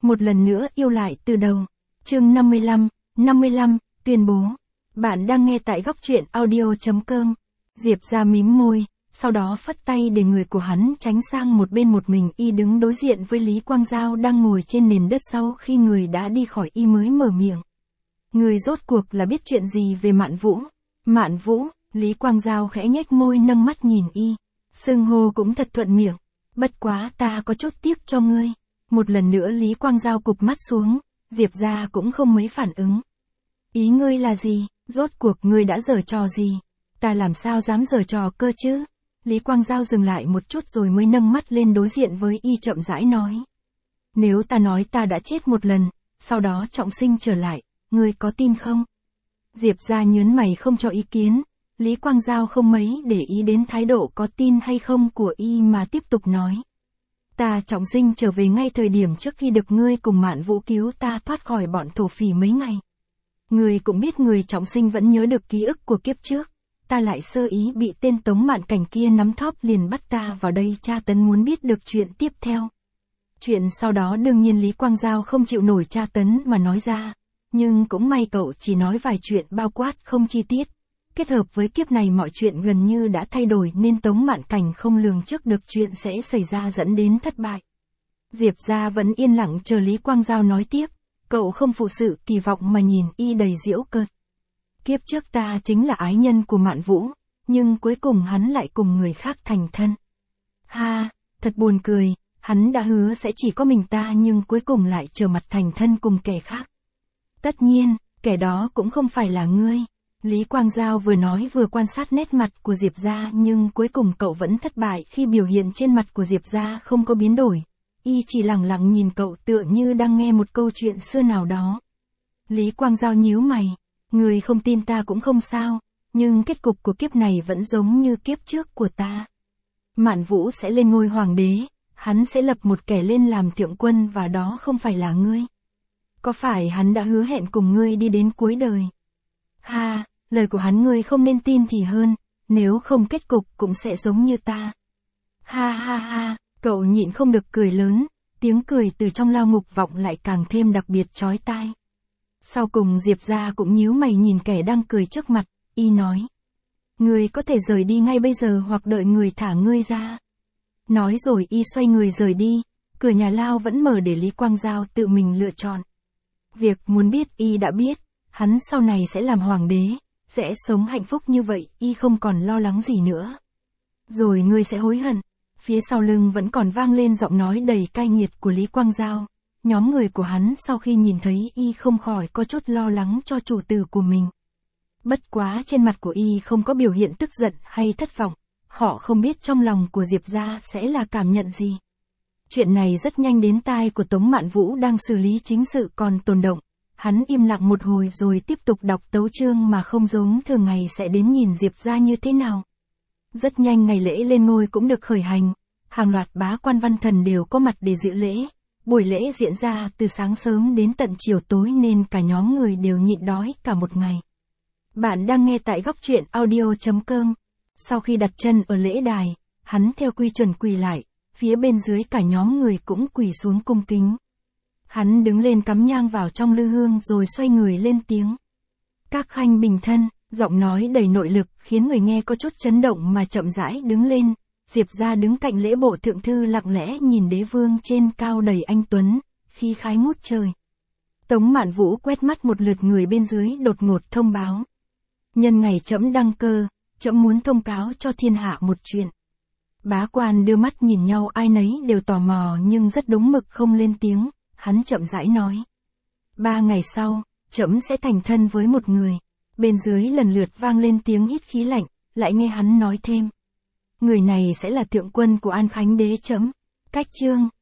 một lần nữa yêu lại từ đầu. Chương 55, tuyên bố. Bạn đang nghe tại góc truyện audio.com. Diệp ra mím môi, sau đó phất tay để người của hắn tránh sang một bên, một mình y đứng đối diện với Lý Quang Giao đang ngồi trên nền đất. Sau khi người đã đi khỏi y mới mở miệng. Người rốt cuộc là biết chuyện gì về Mạn Vũ? Mạn Vũ, Lý Quang Giao khẽ nhếch môi nâng mắt nhìn y. Xưng hô cũng thật thuận miệng. Bất quá ta có chút tiếc cho ngươi. Một lần nữa Lý Quang Giao cụp mắt xuống, Diệp ra cũng không mấy phản ứng. Ý ngươi là gì? Rốt cuộc ngươi đã giở trò gì? Ta làm sao dám giở trò cơ chứ? Lý Quang Giao dừng lại một chút rồi mới nâng mắt lên đối diện với y, chậm rãi nói. Nếu ta nói ta đã chết một lần, sau đó trọng sinh trở lại, ngươi có tin không? Diệp ra nhớn mày không cho ý kiến. Lý Quang Giao không mấy để ý đến thái độ có tin hay không của y mà tiếp tục nói. Ta trọng sinh trở về ngay thời điểm trước khi được ngươi cùng Mạn Vũ cứu ta thoát khỏi bọn thổ phỉ mấy ngày. Ngươi cũng biết người trọng sinh vẫn nhớ được ký ức của kiếp trước. Ta lại sơ ý bị tên Tống Mạn Cảnh kia nắm thóp liền bắt ta vào đây tra tấn, muốn biết được chuyện tiếp theo. Chuyện sau đó đương nhiên Lý Quang Giao không chịu nổi tra tấn mà nói ra. Nhưng cũng may cậu chỉ nói vài chuyện bao quát không chi tiết. Kết hợp với kiếp này mọi chuyện gần như đã thay đổi nên Tống Mạn Cảnh không lường trước được chuyện sẽ xảy ra dẫn đến thất bại. Diệp ra vẫn yên lặng chờ Lý Quang Giao nói tiếp. Cậu không phụ sự kỳ vọng mà nhìn y đầy giễu cợt. Kiếp trước ta chính là ái nhân của Mạn Vũ, nhưng cuối cùng hắn lại cùng người khác thành thân. Ha, thật buồn cười, hắn đã hứa sẽ chỉ có mình ta nhưng cuối cùng lại trở mặt thành thân cùng kẻ khác. Tất nhiên, kẻ đó cũng không phải là ngươi. Lý Quang Giao vừa nói vừa quan sát nét mặt của Diệp ra, nhưng cuối cùng cậu vẫn thất bại khi biểu hiện trên mặt của Diệp ra không có biến đổi. Y chỉ lặng lặng nhìn cậu tựa như đang nghe một câu chuyện xưa nào đó. Lý Quang Giao nhíu mày. Người không tin ta cũng không sao, nhưng kết cục của kiếp này vẫn giống như kiếp trước của ta. Mạn Vũ sẽ lên ngôi hoàng đế, hắn sẽ lập một kẻ lên làm thượng quân và đó không phải là ngươi. Có phải hắn đã hứa hẹn cùng ngươi đi đến cuối đời? Ha, lời của hắn ngươi không nên tin thì hơn, nếu không kết cục cũng sẽ giống như ta. Ha ha ha, cậu nhịn không được cười lớn, tiếng cười từ trong lao ngục vọng lại càng thêm đặc biệt chói tai. Sau cùng Diệp ra cũng nhíu mày nhìn kẻ đang cười trước mặt, y nói. Ngươi có thể rời đi ngay bây giờ hoặc đợi người thả ngươi ra. Nói rồi y xoay người rời đi, cửa nhà lao vẫn mở để Lý Quang Giao tự mình lựa chọn. Việc muốn biết y đã biết, hắn sau này sẽ làm hoàng đế, sẽ sống hạnh phúc như vậy, y không còn lo lắng gì nữa. Rồi ngươi sẽ hối hận. Phía sau lưng vẫn còn vang lên giọng nói đầy cay nghiệt của Lý Quang Giao. Nhóm người của hắn sau khi nhìn thấy y không khỏi có chút lo lắng cho chủ tử của mình. Bất quá trên mặt của y không có biểu hiện tức giận hay thất vọng. Họ không biết trong lòng của Diệp ra sẽ là cảm nhận gì. Chuyện này rất nhanh đến tai của Tống Mạn Vũ đang xử lý chính sự còn tồn động. Hắn im lặng một hồi rồi tiếp tục đọc tấu chương mà không giống thường ngày sẽ đến nhìn Diệp ra như thế nào. Rất nhanh ngày lễ lên ngôi cũng được khởi hành. Hàng loạt bá quan văn thần đều có mặt để dự lễ. Buổi lễ diễn ra từ sáng sớm đến tận chiều tối nên cả nhóm người đều nhịn đói cả một ngày. Bạn đang nghe tại góc truyện audio.com. Sau khi đặt chân ở lễ đài, hắn theo quy chuẩn quỳ lại, phía bên dưới cả nhóm người cũng quỳ xuống cung kính. Hắn đứng lên cắm nhang vào trong lư hương rồi xoay người lên tiếng. Các khanh bình thân, giọng nói đầy nội lực khiến người nghe có chút chấn động mà chậm rãi đứng lên. Diệp ra đứng cạnh lễ bộ thượng thư lặng lẽ nhìn đế vương trên cao đầy anh tuấn, khí khái ngút trời. Tống Mạn Vũ quét mắt một lượt người bên dưới đột ngột thông báo. Nhân ngày trẫm đăng cơ, trẫm muốn thông cáo cho thiên hạ một chuyện. Bá quan đưa mắt nhìn nhau ai nấy đều tò mò nhưng rất đúng mực không lên tiếng, hắn chậm rãi nói. 3 ngày sau, trẫm sẽ thành thân với một người. Bên dưới lần lượt vang lên tiếng hít khí lạnh, lại nghe hắn nói thêm. Người này sẽ là thượng quân của An Khánh đế trẫm. Cách chương.